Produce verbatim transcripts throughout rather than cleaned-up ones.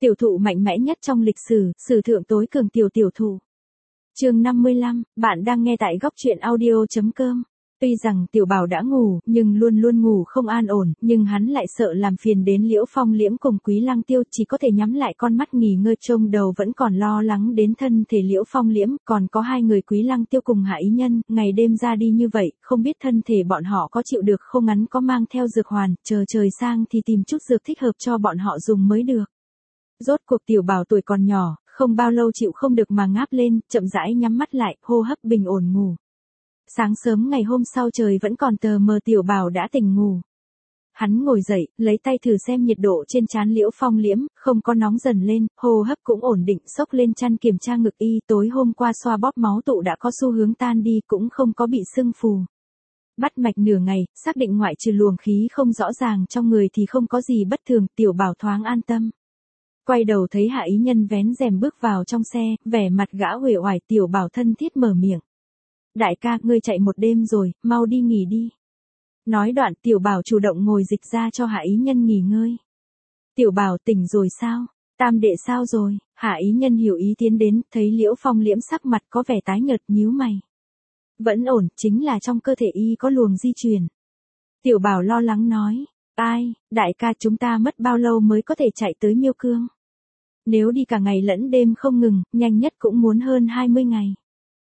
Tiểu thụ mạnh mẽ nhất trong lịch sử, sử thượng tối cường tiểu tiểu thụ. Chương năm mươi lăm, bạn đang nghe tại góc truyện audio chấm com. Tuy rằng tiểu bảo đã ngủ, nhưng luôn luôn ngủ không an ổn, nhưng hắn lại sợ làm phiền đến Liễu Phong Liễm cùng Quý Lăng Tiêu, chỉ có thể nhắm lại con mắt nghỉ ngơi, trông đầu vẫn còn lo lắng đến thân thể Liễu Phong Liễm, còn có hai người Quý Lăng Tiêu cùng Hạ Ý Nhân, ngày đêm ra đi như vậy, không biết thân thể bọn họ có chịu được không, ngắn có mang theo dược hoàn, chờ trời sang thì tìm chút dược thích hợp cho bọn họ dùng mới được. Rốt cuộc tiểu bảo tuổi còn nhỏ, không bao lâu chịu không được mà ngáp lên, chậm rãi nhắm mắt lại, hô hấp bình ổn ngủ. Sáng sớm ngày hôm sau trời vẫn còn tờ mờ, tiểu bảo đã tỉnh ngủ. Hắn ngồi dậy, lấy tay thử xem nhiệt độ trên trán Liễu Phong Liễm, không có nóng dần lên, hô hấp cũng ổn định, xốc lên chăn kiểm tra ngực y, tối hôm qua xoa bóp máu tụ đã có xu hướng tan đi, cũng không có bị sưng phù. Bắt mạch nửa ngày, xác định ngoại trừ luồng khí không rõ ràng trong người thì không có gì bất thường, tiểu bảo thoáng an tâm. Quay đầu thấy Hạ Ý Nhân vén rèm bước vào trong xe, vẻ mặt gã uể oải, tiểu bảo thân thiết mở miệng. Đại ca, ngươi chạy một đêm rồi, mau đi nghỉ đi. Nói đoạn tiểu bảo chủ động ngồi dịch ra cho Hạ Ý Nhân nghỉ ngơi. Tiểu bảo tỉnh rồi sao? Tam đệ sao rồi? Hạ Ý Nhân hiểu ý tiến đến, thấy Liễu Phong Liễm sắc mặt có vẻ tái nhợt, nhíu mày. Vẫn ổn, chính là trong cơ thể y có luồng di chuyển. Tiểu bảo lo lắng nói. Ai, đại ca, chúng ta mất bao lâu mới có thể chạy tới Miêu Cương? Nếu đi cả ngày lẫn đêm không ngừng, nhanh nhất cũng muốn hơn hai mươi ngày.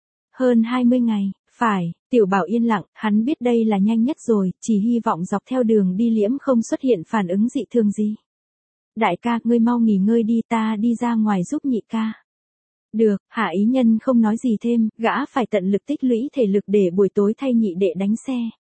Hơn hai mươi ngày, phải, tiểu bảo yên lặng, hắn biết đây là nhanh nhất rồi, chỉ hy vọng dọc theo đường đi Liễm không xuất hiện phản ứng dị thường gì. Đại ca, ngươi mau nghỉ ngơi đi, ta đi ra ngoài giúp nhị ca. Được, Hạ Ý Nhân không nói gì thêm, gã phải tận lực tích lũy thể lực để buổi tối thay nhị đệ đánh xe.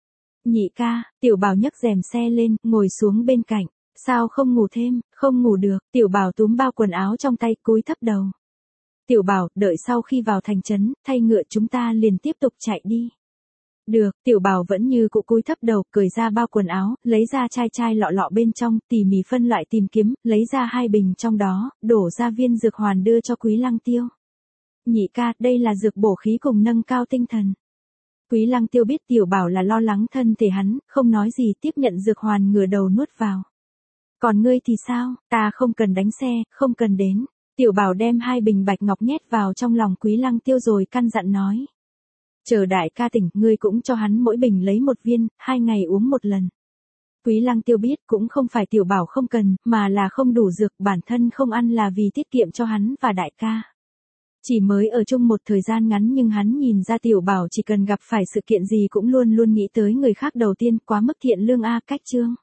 Nhị ca, tiểu bảo nhấc rèm xe lên, ngồi xuống bên cạnh. Sao không ngủ thêm? Không ngủ được, tiểu bảo túm bao quần áo trong tay, cúi thấp đầu. Tiểu bảo, đợi sau khi vào thành trấn, thay ngựa chúng ta liền tiếp tục chạy đi. Được, tiểu bảo vẫn như cũ cúi thấp đầu, cởi ra bao quần áo, lấy ra chai chai lọ lọ bên trong, tỉ mỉ phân loại tìm kiếm, lấy ra hai bình trong đó, đổ ra viên dược hoàn đưa cho Quý Lăng Tiêu. Nhị ca, đây là dược bổ khí cùng nâng cao tinh thần. Quý Lăng Tiêu biết tiểu bảo là lo lắng thân thể hắn, không nói gì, tiếp nhận dược hoàn, ngửa đầu nuốt vào. Còn ngươi thì sao? Ta không cần đánh xe, không cần đến. Tiểu bảo đem hai bình bạch ngọc nhét vào trong lòng Quý Lăng Tiêu rồi căn dặn nói. Chờ đại ca tỉnh, ngươi cũng cho hắn mỗi bình lấy một viên, hai ngày uống một lần. Quý Lăng Tiêu biết cũng không phải tiểu bảo không cần, mà là không đủ dược, bản thân không ăn là vì tiết kiệm cho hắn và đại ca. Chỉ mới ở chung một thời gian ngắn nhưng hắn nhìn ra tiểu bảo chỉ cần gặp phải sự kiện gì cũng luôn luôn nghĩ tới người khác đầu tiên, quá mức thiện lương a. Cách chương.